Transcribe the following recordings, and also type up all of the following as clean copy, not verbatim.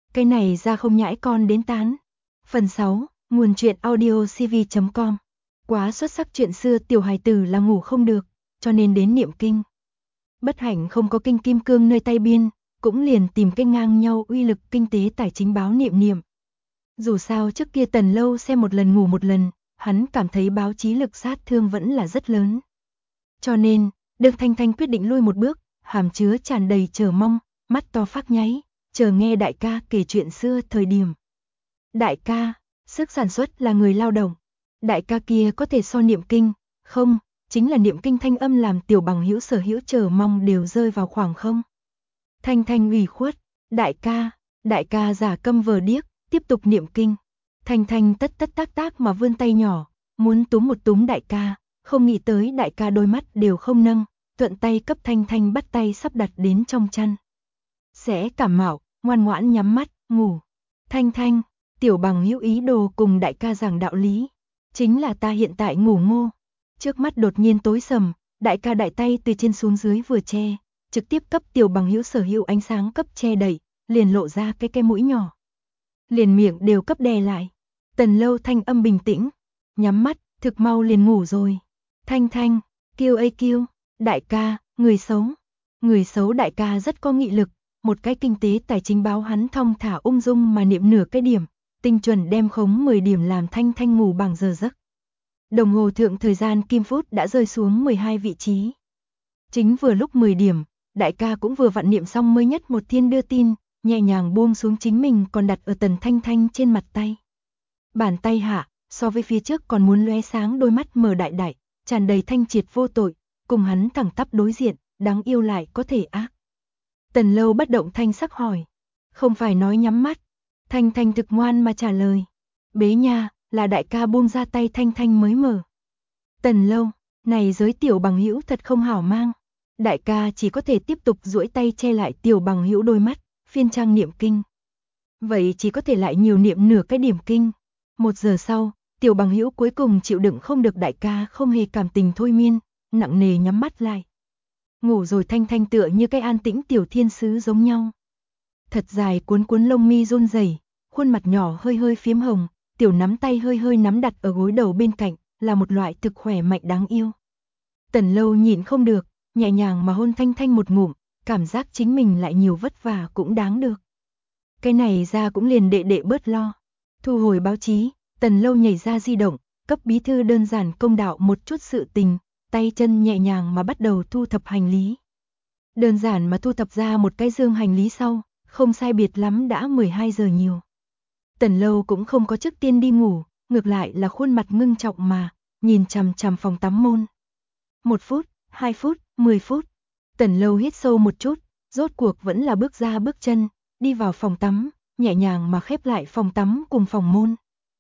Cái này ra không nhãi con đến tán. Phần 6, nguồn truyện audio cv.com. Quá xuất sắc chuyện xưa tiểu hài tử là ngủ không được, cho nên đến niệm kinh. Bất hạnh không có kinh kim cương nơi tay biên, cũng liền tìm cái ngang nhau uy lực kinh tế tài chính báo niệm. Dù sao trước kia Tần Lâu xem một lần ngủ một lần, hắn cảm thấy báo chí lực sát thương vẫn là rất lớn. Cho nên, Đường Thanh Thanh quyết định lui một bước, hàm chứa tràn đầy chờ mong, mắt to phát nháy, chờ nghe đại ca kể chuyện xưa thời điểm. Đại ca, sức sản xuất là người lao động. Đại ca kia có thể so niệm kinh, không, chính là niệm kinh thanh âm làm Tiểu Bằng Hữu sở hữu chờ mong đều rơi vào khoảng không. Thanh Thanh ủy khuất, đại ca giả câm vờ điếc, tiếp tục niệm kinh. Thanh Thanh tất tác mà vươn tay nhỏ, muốn túm một túm đại ca, không nghĩ tới đại ca đôi mắt đều không nâng, thuận tay cấp Thanh Thanh bắt tay sắp đặt đến trong chăn. Sẽ cảm mạo, ngoan ngoãn nhắm mắt, ngủ. Thanh Thanh, Tiểu Bằng Hữu ý đồ cùng đại ca giảng đạo lý. Chính là ta hiện tại ngủ ngô. Trước mắt đột nhiên tối sầm, đại ca đại tay từ trên xuống dưới vừa che, trực tiếp cấp Tiểu Bằng Hữu sở hữu ánh sáng cấp che đậy, liền lộ ra cái mũi nhỏ. Liền miệng đều cấp đè lại. Tần Lâu thanh âm bình tĩnh, nhắm mắt, thực mau liền ngủ rồi. Thanh Thanh, kêu, đại ca, người xấu đại ca rất có nghị lực, một cái kinh tế tài chính báo hắn thong thả ung dung mà niệm nửa cái điểm, tinh chuẩn đem khống 10 điểm làm Thanh Thanh ngủ bằng giờ giấc. Đồng hồ thượng thời gian kim phút đã rơi xuống 12 vị trí. Chính vừa lúc 10 điểm, đại ca cũng vừa vặn niệm xong mới nhất một thiên đưa tin, nhẹ nhàng buông xuống chính mình còn đặt ở Tần Thanh Thanh trên mặt tay. Bàn tay hạ, so với phía trước còn muốn lóe sáng đôi mắt mờ đại, tràn đầy thanh triệt vô tội, cùng hắn thẳng tắp đối diện, đáng yêu lại có thể ác. Tần Lâu bất động thanh sắc hỏi, không phải nói nhắm mắt. Thanh Thanh thực ngoan mà trả lời, bế nha, là đại ca buông ra tay Thanh Thanh mới mở. Tần Lâu, này giới Tiểu Bằng Hữu thật không hảo mang. Đại ca chỉ có thể tiếp tục duỗi tay che lại Tiểu Bằng Hữu đôi mắt, phiên trang niệm kinh. Vậy chỉ có thể lại nhiều niệm nửa cái điểm kinh. 1 giờ sau, Tiểu Bằng Hữu cuối cùng chịu đựng không được đại ca không hề cảm tình thôi miên, nặng nề nhắm mắt lại. Ngủ rồi Thanh Thanh tựa như cái an tĩnh tiểu thiên sứ giống nhau. Thật dài cuốn lông mi run rẩy, khuôn mặt nhỏ hơi phím hồng, tiểu nắm tay hơi nắm đặt ở gối đầu bên cạnh, là một loại thực khỏe mạnh đáng yêu. Tần Lâu nhịn không được, nhẹ nhàng mà hôn Thanh Thanh một ngụm, cảm giác chính mình lại nhiều vất vả cũng đáng được. Cái này ra cũng liền đệ bớt lo. Thu hồi báo chí, Tần Lâu nhảy ra di động, cấp bí thư đơn giản công đạo một chút sự tình, tay chân nhẹ nhàng mà bắt đầu thu thập hành lý. Đơn giản mà thu thập ra một cái dương hành lý sau, không sai biệt lắm đã 12 giờ nhiều. Tần Lâu cũng không có trước tiên đi ngủ, ngược lại là khuôn mặt ngưng trọng mà, nhìn chằm chằm phòng tắm môn. 1 phút, 2 phút, 10 phút. Tần Lâu hít sâu một chút, rốt cuộc vẫn là bước ra bước chân, đi vào phòng tắm, nhẹ nhàng mà khép lại phòng tắm cùng phòng môn.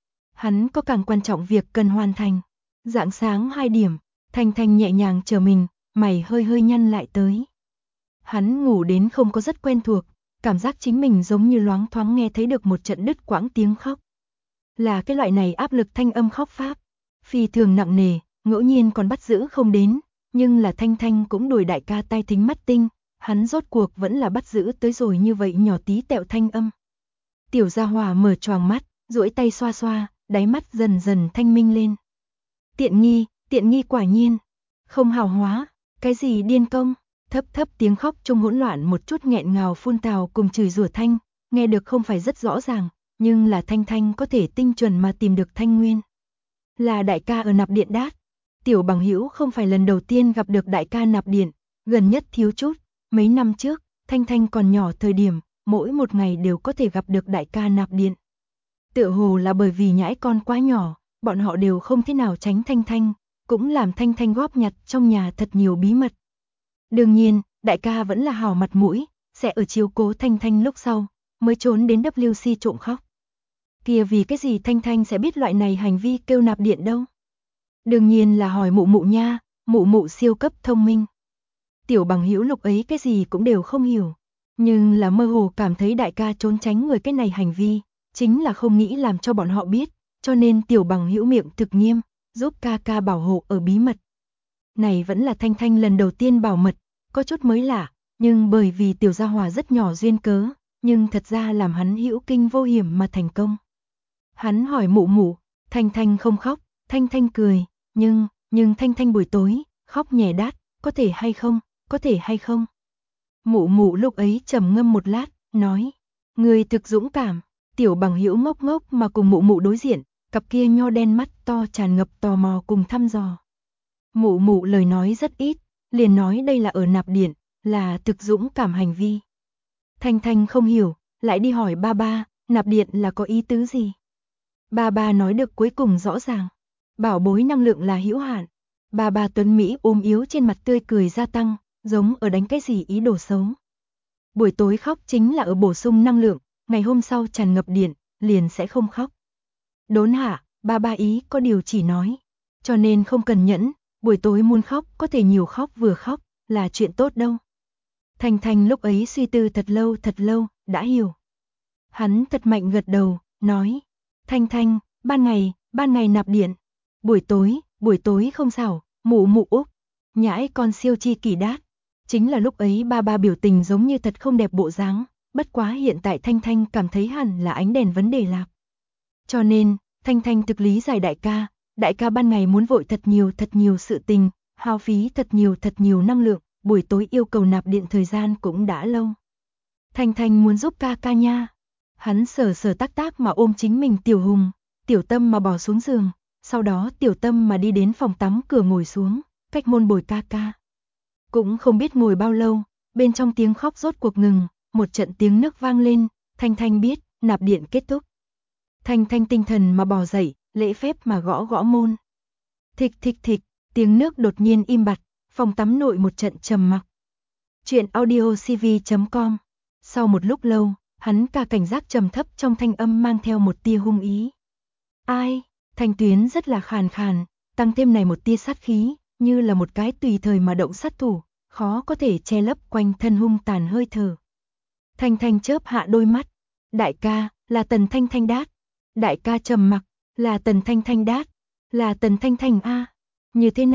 Hắn có càng quan trọng việc cần hoàn thành. Rạng sáng 2 điểm, Thanh Thanh nhẹ nhàng chờ mình, mày hơi nhăn lại tới. Hắn ngủ đến không có rất quen thuộc, cảm giác chính mình giống như loáng thoáng nghe thấy được một trận đứt quãng tiếng khóc. Là cái loại này áp lực thanh âm khóc pháp, phi thường nặng nề, ngẫu nhiên còn bắt giữ không đến, nhưng là Thanh Thanh cũng đuổi đại ca tai thính mắt tinh, hắn rốt cuộc vẫn là bắt giữ tới rồi như vậy nhỏ tí tẹo thanh âm. Tiểu Gia Hỏa mở choàng mắt, duỗi tay xoa xoa, đáy mắt dần dần thanh minh lên. Tiện nghi quả nhiên, không hào hóa, cái gì điên công, thấp tiếng khóc trong hỗn loạn một chút nghẹn ngào phun tào cùng chửi rủa thanh, nghe được không phải rất rõ ràng, nhưng là Thanh Thanh có thể tinh chuẩn mà tìm được thanh nguyên. Là đại ca ở nạp điện đát. Tiểu Bằng Hữu không phải lần đầu tiên gặp được đại ca nạp điện, gần nhất thiếu chút, mấy năm trước, Thanh Thanh còn nhỏ thời điểm, mỗi một ngày đều có thể gặp được đại ca nạp điện. Tựa hồ là bởi vì nhãi con quá nhỏ, bọn họ đều không thế nào tránh Thanh Thanh, cũng làm Thanh Thanh góp nhặt trong nhà thật nhiều bí mật. Đương nhiên, đại ca vẫn là hào mặt mũi, sẽ ở chiếu cố Thanh Thanh lúc sau, mới trốn đến WC trộm khóc. Kia vì cái gì Thanh Thanh sẽ biết loại này hành vi kêu nạp điện đâu? Đương nhiên là hỏi mụ mụ nha, mụ siêu cấp thông minh. Tiểu Bằng Hữu lúc ấy cái gì cũng đều không hiểu, nhưng là mơ hồ cảm thấy đại ca trốn tránh người cái này hành vi, chính là không nghĩ làm cho bọn họ biết, cho nên Tiểu Bằng Hữu miệng thực nghiêm, giúp ca bảo hộ ở bí mật. Này vẫn là Thanh Thanh lần đầu tiên bảo mật, có chút mới lạ, nhưng bởi vì Tiểu Gia Hỏa rất nhỏ duyên cớ, nhưng thật ra làm hắn hữu kinh vô hiểm mà thành công. Hắn hỏi mụ mụ, Thanh Thanh không khóc, Thanh Thanh cười, nhưng Thanh Thanh buổi tối, khóc nhè đát, có thể hay không, có thể hay không? Mụ mụ lúc ấy trầm ngâm một lát, nói, người thực dũng cảm. Tiểu Bằng Hữu ngốc ngốc mà cùng mụ mụ đối diện, cặp kia nho đen mắt to tràn ngập tò mò cùng thăm dò. Mụ mụ lời nói rất ít, liền nói đây là ở nạp điện, là thực dũng cảm hành vi. Thanh Thanh không hiểu, lại đi hỏi ba ba, nạp điện là có ý tứ gì? Ba ba nói được cuối cùng rõ ràng, bảo bối năng lượng là hữu hạn. Ba ba tuấn Mỹ ôm yếu trên mặt tươi cười gia tăng, giống ở đánh cái gì ý đồ xấu. Buổi tối khóc chính là ở bổ sung năng lượng, ngày hôm sau tràn ngập điện, liền sẽ không khóc. Đốn hạ, ba ba ý có điều chỉ nói, cho nên không cần nhẫn, buổi tối muốn khóc có thể nhiều khóc vừa khóc, là chuyện tốt đâu. Thanh Thanh lúc ấy suy tư thật lâu, đã hiểu. Hắn thật mạnh gật đầu, nói, Thanh Thanh, ban ngày nạp điện, buổi tối không sao, mụ mụ úp, nhãi con siêu chi kỳ đát. Chính là lúc ấy ba ba biểu tình giống như thật không đẹp bộ dáng, bất quá hiện tại Thanh Thanh cảm thấy hẳn là ánh đèn vấn đề lạc. Cho nên, Thanh Thanh thực lý giải đại ca ban ngày muốn vội thật nhiều sự tình, hao phí thật nhiều năng lượng, buổi tối yêu cầu nạp điện thời gian cũng đã lâu. Thanh Thanh muốn giúp ca ca nha. Hắn sờ tác mà ôm chính mình Tiểu Hùng, Tiểu Tâm mà bỏ xuống giường, sau đó Tiểu Tâm mà đi đến phòng tắm cửa ngồi xuống, cách môn bồi ca ca. Cũng không biết ngồi bao lâu, bên trong tiếng khóc rốt cuộc ngừng, một trận tiếng nấc vang lên, Thanh Thanh biết, nạp điện kết thúc. Thanh Thanh tinh thần mà bò dậy, lễ phép mà gõ môn. Thịch, tiếng nước đột nhiên im bặt, phòng tắm nội một trận trầm mặc. Chuyện audiocv.com. Sau một lúc lâu, hắn ca cảnh giác trầm thấp trong thanh âm mang theo một tia hung ý. Ai? Thanh tuyến rất là khàn khàn, tăng thêm này một tia sát khí, như là một cái tùy thời mà động sát thủ, khó có thể che lấp quanh thân hung tàn hơi thở. Thanh Thanh chớp hạ đôi mắt. Đại ca, là Tần Thanh Thanh đát. Đại ca trầm mặc, là Tần Thanh Thanh đát. Là Tần Thanh Thanh a. Như thế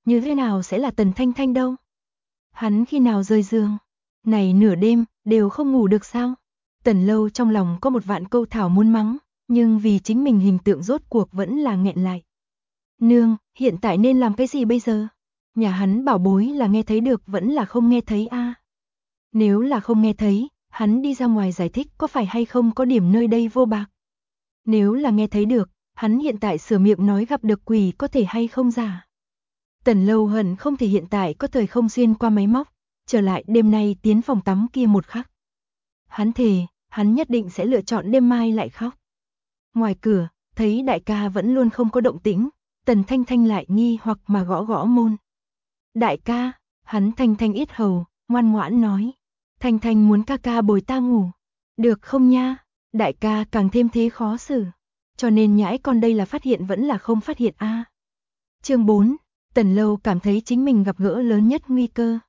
nào sẽ là Tần Thanh Thanh đâu? Hắn khi nào rơi giường? Này nửa đêm, đều không ngủ được sao? Tần Lâu trong lòng có một vạn câu thảo muốn mắng, nhưng vì chính mình hình tượng rốt cuộc vẫn là nghẹn lại. Nương, hiện tại nên làm cái gì bây giờ? Nhà hắn bảo bối là nghe thấy được vẫn là không nghe thấy a? Nếu là không nghe thấy, hắn đi ra ngoài giải thích có phải hay không có điểm nơi đây vô bạc. Nếu là nghe thấy được, hắn hiện tại sửa miệng nói gặp được quỷ có thể hay không giả. Tần Lâu hận không thể hiện tại có thời không xuyên qua máy móc, trở lại đêm nay tiến phòng tắm kia một khắc. Hắn thề, hắn nhất định sẽ lựa chọn đêm mai lại khóc. Ngoài cửa, thấy đại ca vẫn luôn không có động tĩnh, Tần Thanh Thanh lại nghi hoặc mà gõ môn. Đại ca, hắn Thanh Thanh ít hầu, ngoan ngoãn nói. Thanh Thanh muốn ca ca bồi ta ngủ. Được không nha? Đại ca càng thêm thế khó xử. Cho nên nhãi con đây là phát hiện vẫn là không phát hiện a. Chương 4, Tần Lâu cảm thấy chính mình gặp gỡ lớn nhất nguy cơ.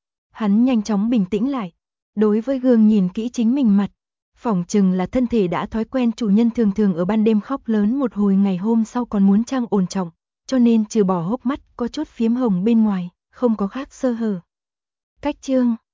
Hắn nhanh chóng bình tĩnh lại. Đối với gương nhìn kỹ chính mình mặt. Phỏng chừng là thân thể đã thói quen chủ nhân thường ở ban đêm khóc lớn một hồi ngày hôm sau còn muốn trang ổn trọng. Cho nên trừ bỏ hốc mắt có chút phiếm hồng bên ngoài, không có khác sơ hở. Cách chương